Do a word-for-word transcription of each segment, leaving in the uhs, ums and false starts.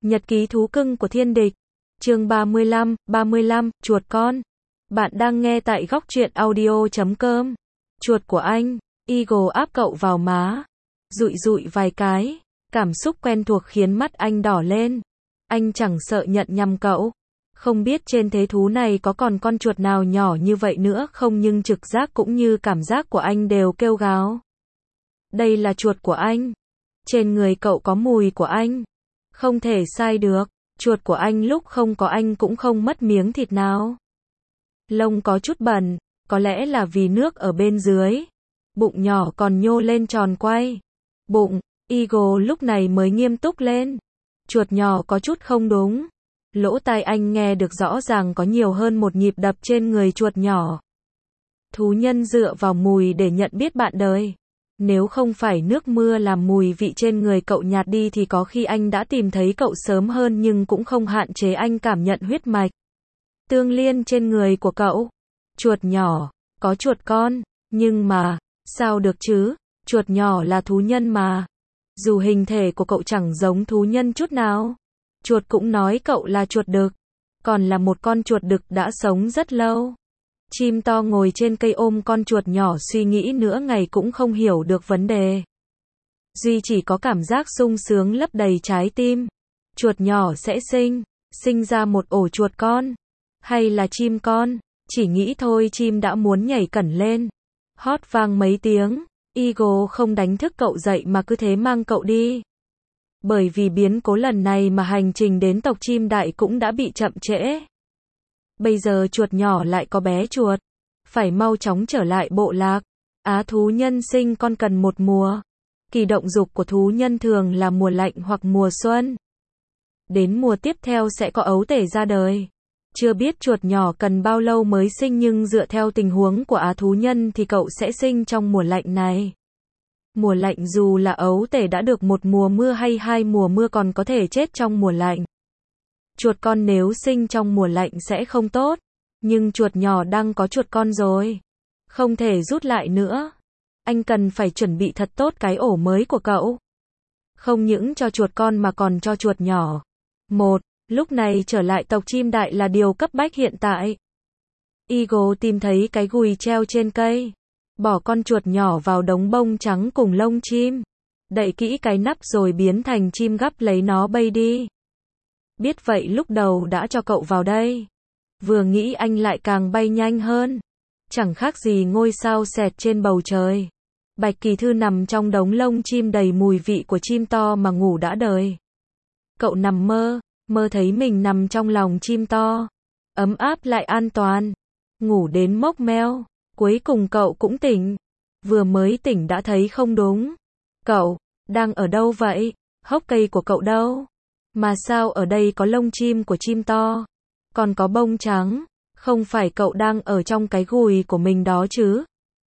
Nhật ký thú cưng của thiên địch. Chương ba mươi lăm, ba mươi lăm, chuột con. Bạn đang nghe tại góc truyện audio chấm com. Chuột của anh. Eagle áp cậu vào má. Dụi dụi vài cái. Cảm xúc quen thuộc khiến mắt anh đỏ lên. Anh chẳng sợ nhận nhầm cậu. Không biết trên thế thú này có còn con chuột nào nhỏ như vậy nữa không, nhưng trực giác cũng như cảm giác của anh đều kêu gào. Đây là chuột của anh. Trên người cậu có mùi của anh. Không thể sai được. Chuột của anh lúc không có anh cũng không mất miếng thịt nào. Lông có chút bẩn, có lẽ là vì nước ở bên dưới. Bụng nhỏ còn nhô lên tròn quay. Bụng, Eagle lúc này mới nghiêm túc lên. Chuột nhỏ có chút không đúng. Lỗ tai anh nghe được rõ ràng có nhiều hơn một nhịp đập trên người chuột nhỏ. Thú nhân dựa vào mùi để nhận biết bạn đời. Nếu không phải nước mưa làm mùi vị trên người cậu nhạt đi thì có khi anh đã tìm thấy cậu sớm hơn, nhưng cũng không hạn chế anh cảm nhận huyết mạch tương liên trên người của cậu. Chuột nhỏ, có chuột con, nhưng mà, sao được chứ, chuột nhỏ là thú nhân mà. Dù hình thể của cậu chẳng giống thú nhân chút nào. Chuột cũng nói cậu là chuột đực, còn là một con chuột đực đã sống rất lâu. Chim to ngồi trên cây ôm con chuột nhỏ suy nghĩ nửa ngày cũng không hiểu được vấn đề. Duy chỉ có cảm giác sung sướng lấp đầy trái tim. Chuột nhỏ sẽ sinh, sinh ra một ổ chuột con, hay là chim con, chỉ nghĩ thôi chim đã muốn nhảy cẩn lên. Hót vang mấy tiếng, Eagle không đánh thức cậu dậy mà cứ thế mang cậu đi. Bởi vì biến cố lần này mà hành trình đến tộc chim đại cũng đã bị chậm trễ. Bây giờ chuột nhỏ lại có bé chuột. Phải mau chóng trở lại bộ lạc. Á thú nhân sinh con cần một mùa. Kỳ động dục của thú nhân thường là mùa lạnh hoặc mùa xuân. Đến mùa tiếp theo sẽ có ấu tể ra đời. Chưa biết chuột nhỏ cần bao lâu mới sinh, nhưng dựa theo tình huống của á thú nhân thì cậu sẽ sinh trong mùa lạnh này. Mùa lạnh dù là ấu tể đã được một mùa mưa hay hai mùa mưa còn có thể chết trong mùa lạnh. Chuột con nếu sinh trong mùa lạnh sẽ không tốt, nhưng chuột nhỏ đang có chuột con rồi. Không thể rút lại nữa. Anh cần phải chuẩn bị thật tốt cái ổ mới của cậu. Không những cho chuột con mà còn cho chuột nhỏ. Một, lúc này trở lại tộc chim đại là điều cấp bách hiện tại. Eagle tìm thấy cái gùi treo trên cây. Bỏ con chuột nhỏ vào đống bông trắng cùng lông chim. Đậy kỹ cái nắp rồi biến thành chim gắp lấy nó bay đi. Biết vậy lúc đầu đã cho cậu vào đây. Vừa nghĩ anh lại càng bay nhanh hơn. Chẳng khác gì ngôi sao xẹt trên bầu trời. Bạch Kỳ Thư nằm trong đống lông chim đầy mùi vị của chim to mà ngủ đã đời. Cậu nằm mơ, mơ thấy mình nằm trong lòng chim to. Ấm áp lại an toàn. Ngủ đến mốc meo. Cuối cùng cậu cũng tỉnh. Vừa mới tỉnh đã thấy không đúng. Cậu, đang ở đâu vậy? Hốc cây của cậu đâu? Mà sao ở đây có lông chim của chim to? Còn có bông trắng? Không phải cậu đang ở trong cái gùi của mình đó chứ?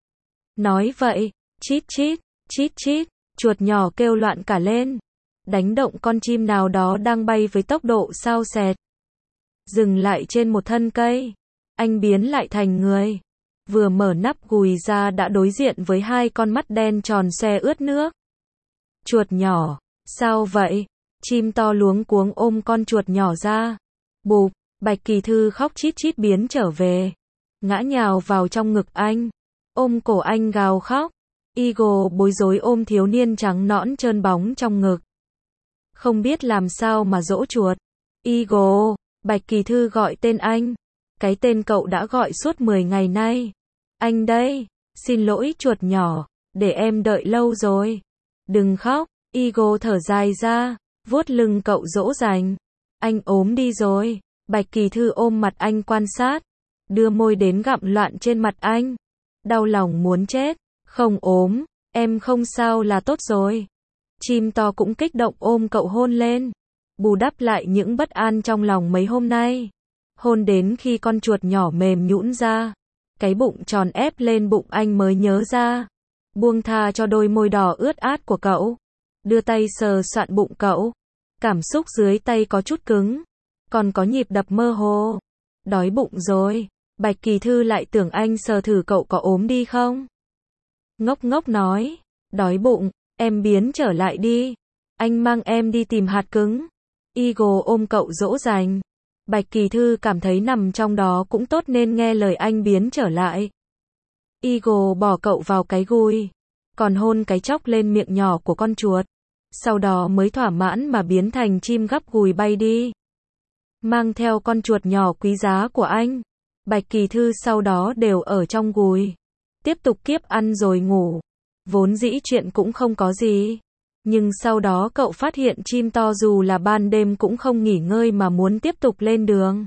Nói vậy, chít chít, chít chít, chuột nhỏ kêu loạn cả lên. Đánh động con chim nào đó đang bay với tốc độ sao xẹt. Dừng lại trên một thân cây. Anh biến lại thành người. Vừa mở nắp gùi ra đã đối diện với hai con mắt đen tròn xoe ướt nước. Chuột nhỏ, sao vậy? Chim to luống cuống ôm con chuột nhỏ ra. Bụp, Bạch Kỳ Thư khóc chít chít biến trở về. Ngã nhào vào trong ngực anh. Ôm cổ anh gào khóc. Eagle bối rối ôm thiếu niên trắng nõn trơn bóng trong ngực. Không biết làm sao mà dỗ chuột. Eagle, Bạch Kỳ Thư gọi tên anh. Cái tên cậu đã gọi suốt mười ngày nay. Anh đây, xin lỗi chuột nhỏ, để em đợi lâu rồi. Đừng khóc, Eagle thở dài ra, vuốt lưng cậu dỗ dành. Anh ốm đi rồi. Bạch Kỳ Thư ôm mặt anh quan sát, đưa môi đến gặm loạn trên mặt anh. Đau lòng muốn chết. Không ốm, em không sao là tốt rồi. Chim to cũng kích động ôm cậu hôn lên, bù đắp lại những bất an trong lòng mấy hôm nay. Hôn đến khi con chuột nhỏ mềm nhũn ra, cái bụng tròn ép lên bụng anh mới nhớ ra. Buông tha cho đôi môi đỏ ướt át của cậu. Đưa tay sờ soạn bụng cậu. Cảm xúc dưới tay có chút cứng. Còn có nhịp đập mơ hồ. Đói bụng rồi. Bạch Kỳ Thư lại tưởng anh sờ thử cậu có ốm đi không. Ngốc ngốc nói. Đói bụng, em biến trở lại đi. Anh mang em đi tìm hạt cứng. Eagle ôm cậu dỗ dành. Bạch Kỳ Thư cảm thấy nằm trong đó cũng tốt nên nghe lời anh biến trở lại. Eagle bỏ cậu vào cái gùi, còn hôn cái chóc lên miệng nhỏ của con chuột. Sau đó mới thỏa mãn mà biến thành chim gắp gùi bay đi. Mang theo con chuột nhỏ quý giá của anh. Bạch Kỳ Thư sau đó đều ở trong gùi. Tiếp tục kiếp ăn rồi ngủ. Vốn dĩ chuyện cũng không có gì. Nhưng sau đó cậu phát hiện chim to dù là ban đêm cũng không nghỉ ngơi mà muốn tiếp tục lên đường.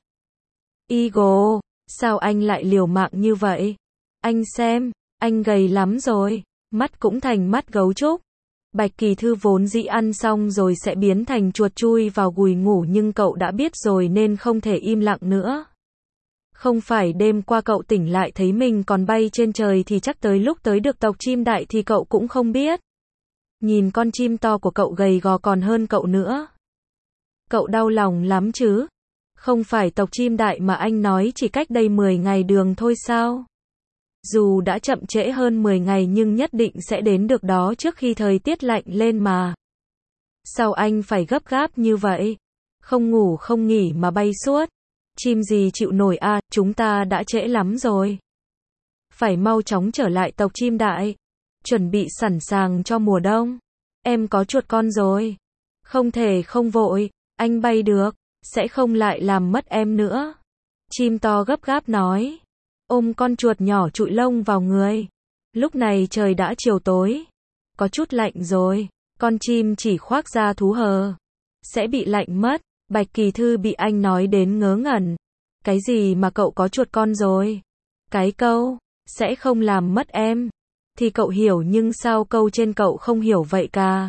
Eagle, sao anh lại liều mạng như vậy? Anh xem, anh gầy lắm rồi. Mắt cũng thành mắt gấu trúc. Bạch Kỳ Thư vốn dĩ ăn xong rồi sẽ biến thành chuột chui vào gùi ngủ nhưng cậu đã biết rồi nên không thể im lặng nữa. Không phải đêm qua cậu tỉnh lại thấy mình còn bay trên trời thì chắc tới lúc tới được tộc chim đại thì cậu cũng không biết. Nhìn con chim to của cậu gầy gò còn hơn cậu nữa. Cậu đau lòng lắm chứ. Không phải tộc chim đại mà anh nói chỉ cách đây mười ngày đường thôi sao? Dù đã chậm trễ hơn mười ngày nhưng nhất định sẽ đến được đó trước khi thời tiết lạnh lên mà. Sao anh phải gấp gáp như vậy? Không ngủ không nghỉ mà bay suốt. Chim gì chịu nổi à, chúng ta đã trễ lắm rồi. Phải mau chóng trở lại tộc chim đại. Chuẩn bị sẵn sàng cho mùa đông. Em có chuột con rồi. Không thể không vội, anh bay được, sẽ không lại làm mất em nữa. Chim to gấp gáp nói. Ôm con chuột nhỏ trụi lông vào người. Lúc này trời đã chiều tối. Có chút lạnh rồi. Con chim chỉ khoác da thú hờ. Sẽ bị lạnh mất. Bạch Kỳ Thư bị anh nói đến ngớ ngẩn. Cái gì mà cậu có chuột con rồi? Cái câu, sẽ không làm mất em. Thì cậu hiểu nhưng sao câu trên cậu không hiểu vậy cả?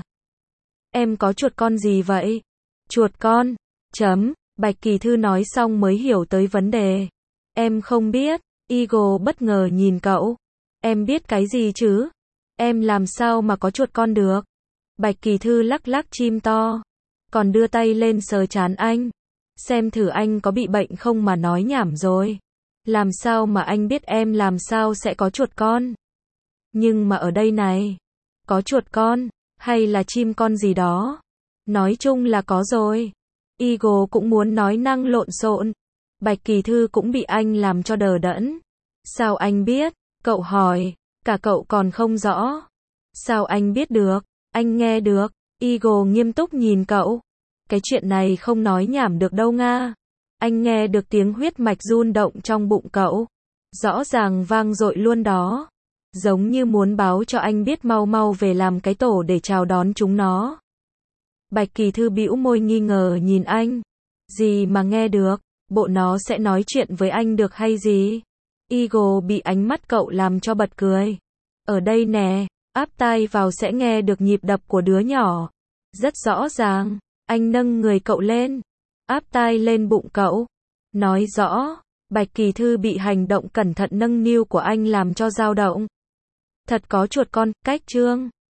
Em có chuột con gì vậy? Chuột con. Chấm. Bạch Kỳ Thư nói xong mới hiểu tới vấn đề. Em không biết. Eagle bất ngờ nhìn cậu. Em biết cái gì chứ? Em làm sao mà có chuột con được? Bạch Kỳ Thư lắc lắc chim to. Còn đưa tay lên sờ trán anh. Xem thử anh có bị bệnh không mà nói nhảm rồi. Làm sao mà anh biết em làm sao sẽ có chuột con? Nhưng mà ở đây này. Có chuột con. Hay là chim con gì đó. Nói chung là có rồi. Eagle cũng muốn nói năng lộn xộn. Bạch Kỳ Thư cũng bị anh làm cho đờ đẫn. Sao anh biết? Cậu hỏi. Cả cậu còn không rõ. Sao anh biết được? Anh nghe được. Eagle nghiêm túc nhìn cậu. Cái chuyện này không nói nhảm được đâu nga. Anh nghe được tiếng huyết mạch run động trong bụng cậu. Rõ ràng vang dội luôn đó. Giống như muốn báo cho anh biết mau mau về làm cái tổ để chào đón chúng nó. Bạch Kỳ Thư bĩu môi nghi ngờ nhìn anh. Gì mà nghe được? Bộ nó sẽ nói chuyện với anh được hay gì? Eagle bị ánh mắt cậu làm cho bật cười. Ở đây nè, áp tai vào sẽ nghe được nhịp đập của đứa nhỏ. Rất rõ ràng. Anh nâng người cậu lên. Áp tai lên bụng cậu. Nói rõ. Bạch Kỳ Thư bị hành động cẩn thận nâng niu của anh làm cho dao động. Thật có chuột con, cách chương.